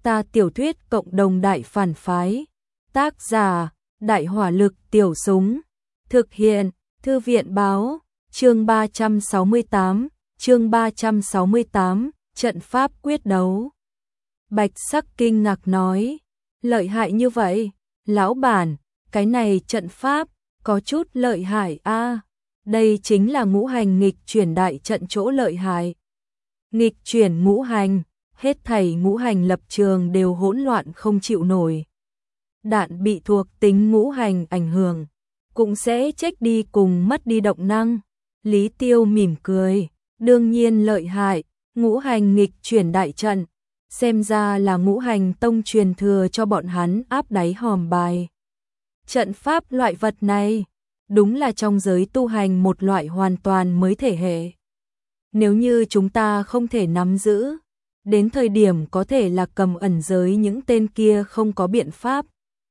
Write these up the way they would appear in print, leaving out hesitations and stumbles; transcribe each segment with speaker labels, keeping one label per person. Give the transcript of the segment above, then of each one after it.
Speaker 1: Ta tiểu thuyết cộng đồng đại phản phái. Tác giả, Đại hỏa lực tiểu súng. Thực hiện, Thư viện báo, chương 368, trận pháp quyết đấu. Bạch Sắc kinh ngạc nói, lợi hại như vậy, lão bản, cái này trận pháp, có chút lợi hại a. Đây chính là ngũ hành nghịch chuyển đại trận chỗ lợi hại. Nghịch chuyển ngũ hành, hết thảy ngũ hành lập trường đều hỗn loạn không chịu nổi. Đạn bị thuộc tính ngũ hành ảnh hưởng, cũng sẽ chết đi cùng mất đi động năng. Lý Tiêu mỉm cười, đương nhiên lợi hại, ngũ hành nghịch chuyển đại trận, xem ra là ngũ hành tông truyền thừa cho bọn hắn áp đáy hòm bài. Trận pháp loại vật này, đúng là trong giới tu hành một loại hoàn toàn mới thể hệ. Nếu như chúng ta không thể nắm giữ, đến thời điểm có thể là cầm ẩn giới những tên kia không có biện pháp.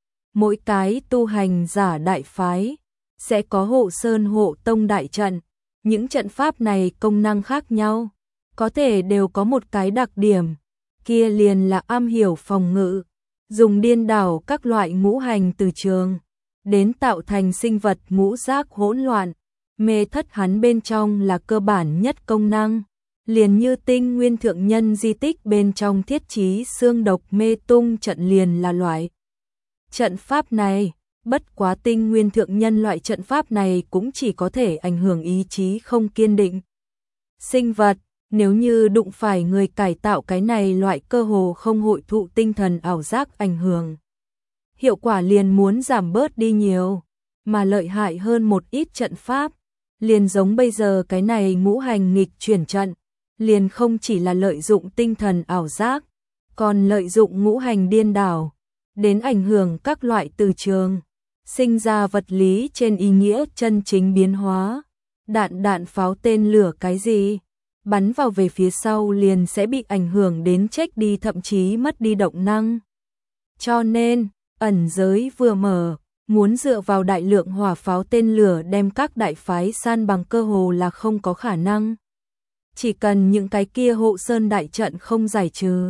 Speaker 1: Mỗi cái tu hành giả đại phái sẽ có hộ sơn hộ tông đại trận, những trận pháp này công năng khác nhau, có thể đều có một cái đặc điểm, kia liền là am hiểu phòng ngự, dùng điên đảo các loại ngũ hành từ trường, đến tạo thành sinh vật ngũ giác hỗn loạn, mê thất hắn bên trong là cơ bản nhất công năng, liền như Tinh Nguyên thượng nhân di tích bên trong thiết trí xương độc mê tung trận liền là loại trận pháp này. Bất quá Tinh Nguyên thượng nhân loại trận pháp này cũng chỉ có thể ảnh hưởng ý chí không kiên định sinh vật, nếu như đụng phải người cải tạo cái này loại cơ hồ không hội thụ tinh thần ảo giác ảnh hưởng, hiệu quả liền muốn giảm bớt đi nhiều, mà lợi hại hơn một ít trận pháp, liền giống bây giờ cái này ngũ hành nghịch chuyển trận, liền không chỉ là lợi dụng tinh thần ảo giác, còn lợi dụng ngũ hành điên đảo, đến ảnh hưởng các loại từ trường, sinh ra vật lý trên ý nghĩa chân chính biến hóa. Đạn pháo tên lửa cái gì, bắn vào về phía sau liền sẽ bị ảnh hưởng đến chết đi, thậm chí mất đi động năng. Cho nên, ẩn giới vừa mở, muốn dựa vào đại lượng hỏa pháo tên lửa đem các đại phái san bằng cơ hồ là không có khả năng. Chỉ cần những cái kia hộ sơn đại trận không giải trừ,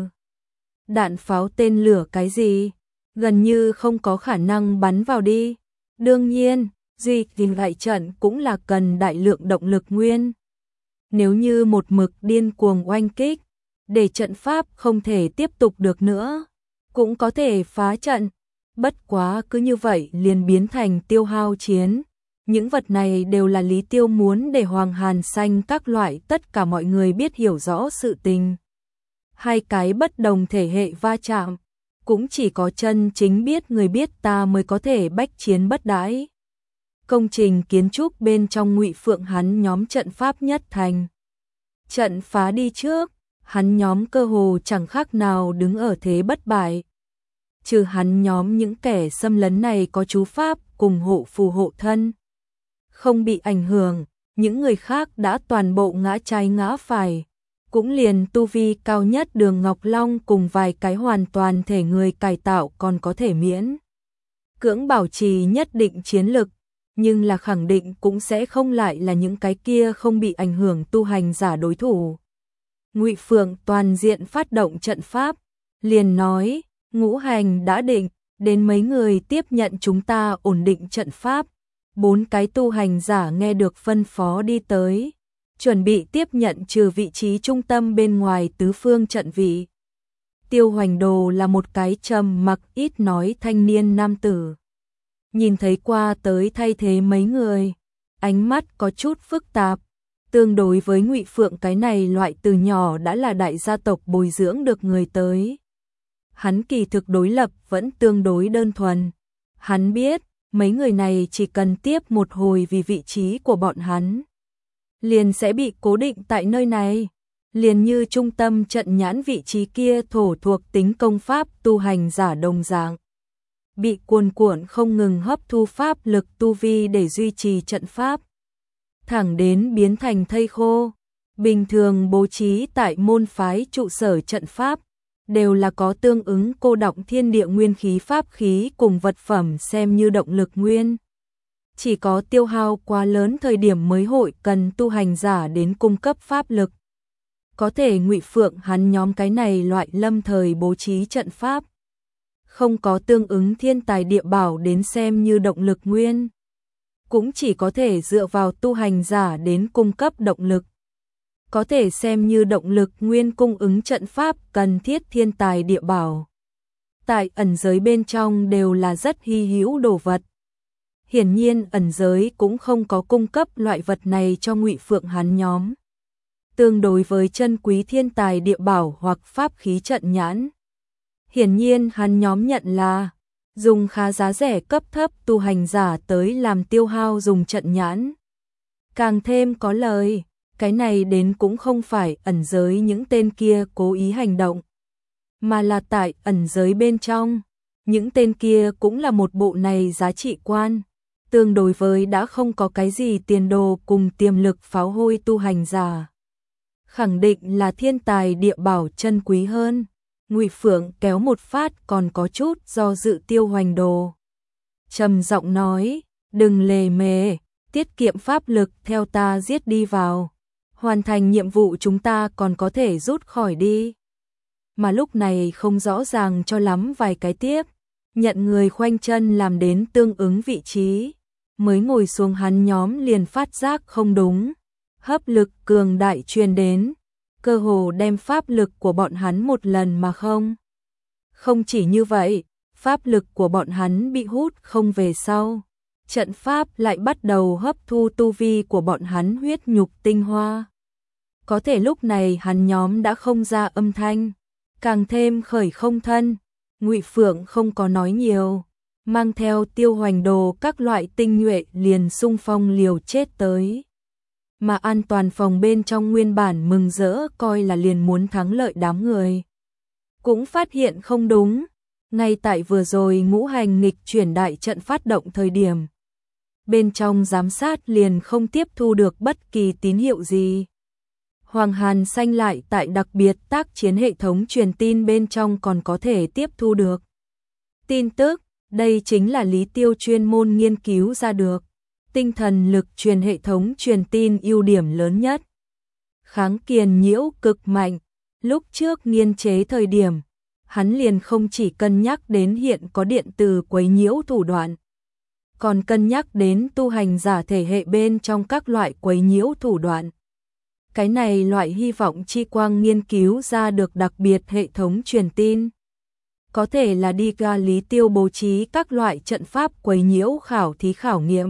Speaker 1: đạn pháo tên lửa cái gì, gần như không có khả năng bắn vào đi. Đương nhiên, duy trì đại trận cũng là cần đại lượng động lực nguyên. Nếu như một mực điên cuồng oanh kích, để trận pháp không thể tiếp tục được nữa, cũng có thể phá trận. Bất quá cứ như vậy liền biến thành tiêu hao chiến. Những vật này đều là Lý Tiêu muốn để Hoàng Hàn Xanh các loại tất cả mọi người biết hiểu rõ sự tình. Hai cái bất đồng thể hệ va chạm, cũng chỉ có chân chính biết người biết ta mới có thể bách chiến bất đãi. Công trình kiến trúc bên trong Ngụy Phượng hắn nhóm trận pháp nhất thành. Trận phá đi trước, hắn nhóm cơ hồ chẳng khác nào đứng ở thế bất bại. Trừ hắn nhóm những kẻ xâm lấn này có chú pháp cùng hộ phù hộ thân, không bị ảnh hưởng, những người khác đã toàn bộ ngã trái ngã phải. Cũng liền tu vi cao nhất Đường Ngọc Long cùng vài cái hoàn toàn thể người cải tạo còn có thể miễn cưỡng bảo trì nhất định chiến lực, nhưng là khẳng định cũng sẽ không lại là những cái kia không bị ảnh hưởng tu hành giả đối thủ. Ngụy Phượng toàn diện phát động trận pháp, liền nói, ngũ hành đã định, đến mấy người tiếp nhận chúng ta ổn định trận pháp. 4 cái tu hành giả nghe được phân phó đi tới, chuẩn bị tiếp nhận trừ vị trí trung tâm bên ngoài tứ phương trận vị. Tiêu Hoành Đồ là một cái trầm mặc ít nói thanh niên nam tử. Nhìn thấy qua tới thay thế mấy người, ánh mắt có chút phức tạp, tương đối với Ngụy Phượng cái này loại từ nhỏ đã là đại gia tộc bồi dưỡng được người tới. Hắn kỳ thực đối lập vẫn tương đối đơn thuần. Hắn biết, mấy người này chỉ cần tiếp một hồi vì vị trí của bọn hắn, liền sẽ bị cố định tại nơi này, liền như trung tâm trận nhãn vị trí kia thổ thuộc tính công pháp tu hành giả đồng dạng, bị cuồn cuộn không ngừng hấp thu pháp lực tu vi để duy trì trận pháp, thẳng đến biến thành thây khô. Bình thường bố trí tại môn phái trụ sở trận pháp, đều là có tương ứng cô đọng thiên địa nguyên khí pháp khí cùng vật phẩm xem như động lực nguyên. Chỉ có tiêu hao quá lớn thời điểm mới hội cần tu hành giả đến cung cấp pháp lực. Có thể Ngụy Phượng hắn nhóm cái này loại lâm thời bố trí trận pháp, không có tương ứng thiên tài địa bảo đến xem như động lực nguyên, cũng chỉ có thể dựa vào tu hành giả đến cung cấp động lực. Có thể xem như động lực nguyên cung ứng trận pháp cần thiết thiên tài địa bảo. Tại ẩn giới bên trong đều là rất hy hữu đồ vật. Hiển nhiên ẩn giới cũng không có cung cấp loại vật này cho Ngụy Phượng hắn nhóm. Tương đối với chân quý thiên tài địa bảo hoặc pháp khí trận nhãn. Hiển nhiên hắn nhóm nhận là dùng khá giá rẻ cấp thấp tu hành giả tới làm tiêu hao dùng trận nhãn. Càng thêm có lời, cái này đến cũng không phải ẩn giới những tên kia cố ý hành động, mà là tại ẩn giới bên trong, những tên kia cũng là một bộ này giá trị quan, tương đối với đã không có cái gì tiền đồ cùng tiềm lực pháo hôi tu hành giả. Khẳng định là thiên tài địa bảo chân quý hơn. Ngụy Phượng kéo một phát còn có chút do dự Tiêu Hoành Đồ. Trầm giọng nói, đừng lề mề, tiết kiệm pháp lực theo ta giết đi vào. Hoàn thành nhiệm vụ chúng ta còn có thể rút khỏi đi. Mà lúc này không rõ ràng cho lắm vài cái tiếp, nhận người khoanh chân làm đến tương ứng vị trí. Mới ngồi xuống hắn nhóm liền phát giác không đúng. Hấp lực cường đại truyền đến, cơ hồ đem pháp lực của bọn hắn một lần mà không. Không chỉ như vậy, pháp lực của bọn hắn bị hút không về sau. Trận pháp lại bắt đầu hấp thu tu vi của bọn hắn huyết nhục tinh hoa. Có thể lúc này hắn nhóm đã không ra âm thanh, càng thêm khởi không thân. Ngụy Phượng không có nói nhiều, mang theo Tiêu Hoành Đồ các loại tinh nhuệ liền xung phong liều chết tới. Mà an toàn phòng bên trong nguyên bản mừng rỡ coi là liền muốn thắng lợi đám người. Cũng phát hiện không đúng, ngay tại vừa rồi ngũ hành nghịch chuyển đại trận phát động thời điểm. Bên trong giám sát liền không tiếp thu được bất kỳ tín hiệu gì. Hoàng Hàn Xanh lại tại đặc biệt tác chiến hệ thống truyền tin bên trong còn có thể tiếp thu được tin tức, đây chính là Lý Tiêu chuyên môn nghiên cứu ra được. Tinh thần lực truyền hệ thống truyền tin ưu điểm lớn nhất. Kháng kiền nhiễu cực mạnh, lúc trước nghiên chế thời điểm, hắn liền không chỉ cân nhắc đến hiện có điện từ quấy nhiễu thủ đoạn, còn cân nhắc đến tu hành giả thể hệ bên trong các loại quấy nhiễu thủ đoạn. Cái này loại hy vọng chi quang nghiên cứu ra được đặc biệt hệ thống truyền tin. Có thể là đi ga Lý Tiêu bố trí các loại trận pháp quấy nhiễu khảo thí khảo nghiệm.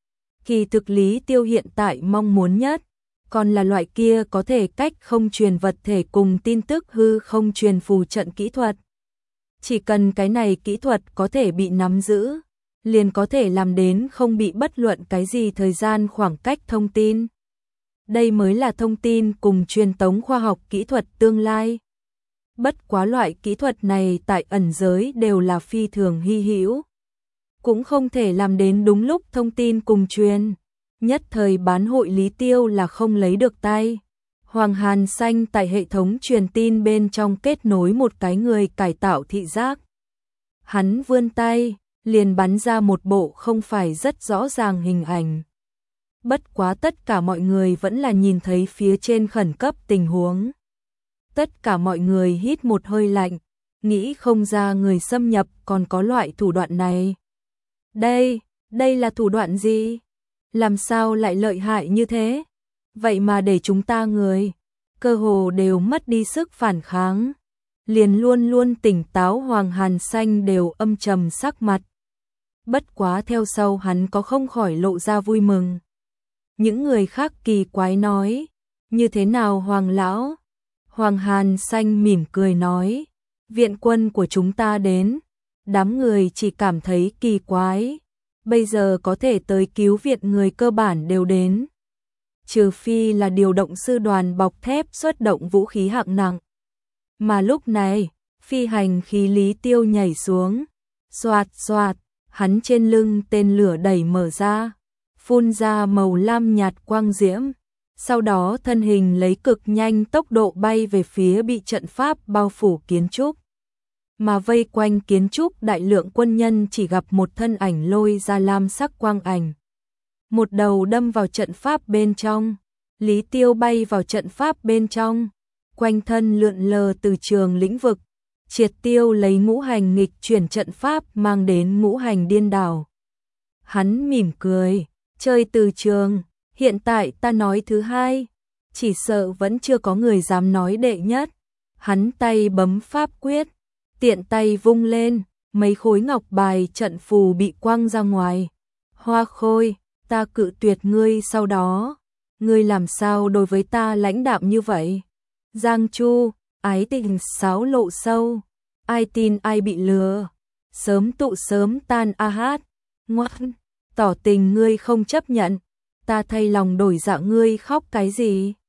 Speaker 1: Kỳ thực Lý Tiêu hiện tại mong muốn nhất, còn là loại kia có thể cách không truyền vật thể cùng tin tức hư không truyền phù trận kỹ thuật. Chỉ cần cái này kỹ thuật có thể bị nắm giữ, liền có thể làm đến không bị bất luận cái gì thời gian khoảng cách thông tin. Đây mới là thông tin cùng truyền tống khoa học kỹ thuật tương lai. Bất quá loại kỹ thuật này tại ẩn giới đều là phi thường hy hữu. Cũng không thể làm đến đúng lúc thông tin cùng truyền. Nhất thời bán hội Lý Tiêu là không lấy được tay. Hoàng Hàn Xanh tại hệ thống truyền tin bên trong kết nối một cái người cải tạo thị giác. Hắn vươn tay, liền bắn ra một bộ không phải rất rõ ràng hình ảnh. Bất quá tất cả mọi người vẫn là nhìn thấy phía trên khẩn cấp tình huống. Tất cả mọi người hít một hơi lạnh, nghĩ không ra người xâm nhập còn có loại thủ đoạn này. Đây là thủ đoạn gì? Làm sao lại lợi hại như thế? Vậy mà để chúng ta người, cơ hồ đều mất đi sức phản kháng. Liền luôn luôn tỉnh táo Hoàng Hàn Xanh đều âm trầm sắc mặt. Bất quá theo sau hắn có không khỏi lộ ra vui mừng. Những người khác kỳ quái nói, như thế nào Hoàng lão? Hoàng Hàn Xanh mỉm cười nói, viện quân của chúng ta đến. Đám người chỉ cảm thấy kỳ quái. Bây giờ có thể tới cứu viện người cơ bản đều đến. Trừ phi là điều động sư đoàn bọc thép xuất động vũ khí hạng nặng. Mà lúc này, phi hành khí Lý Tiêu nhảy xuống. Xoạt xoạt, hắn trên lưng tên lửa đẩy mở ra. Phun ra màu lam nhạt quang diễm. Sau đó thân hình lấy cực nhanh tốc độ bay về phía bị trận pháp bao phủ kiến trúc. Mà vây quanh kiến trúc đại lượng quân nhân chỉ gặp một thân ảnh lôi ra lam sắc quang ảnh. Một đầu đâm vào trận pháp bên trong. Lý Tiêu bay vào trận pháp bên trong. quanh thân lượn lờ từ trường lĩnh vực, triệt tiêu lấy ngũ hành nghịch chuyển trận pháp mang đến ngũ hành điên đảo. Hắn mỉm cười, chơi từ trường, hiện tại ta nói thứ hai, chỉ sợ vẫn chưa có người dám nói đệ nhất. Hắn tay bấm pháp quyết, tiện tay vung lên, mấy khối ngọc bài trận phù bị quăng ra ngoài. Hoa Khôi, ta cự tuyệt ngươi sau đó. Ngươi làm sao đối với ta lãnh đạm như vậy? Giang Chu, ái tình sáo lộ sâu. Ai tin ai bị lừa. Sớm tụ sớm tan a hát. Ngoan, tỏ tình ngươi không chấp nhận. Ta thay lòng đổi dạ ngươi khóc cái gì?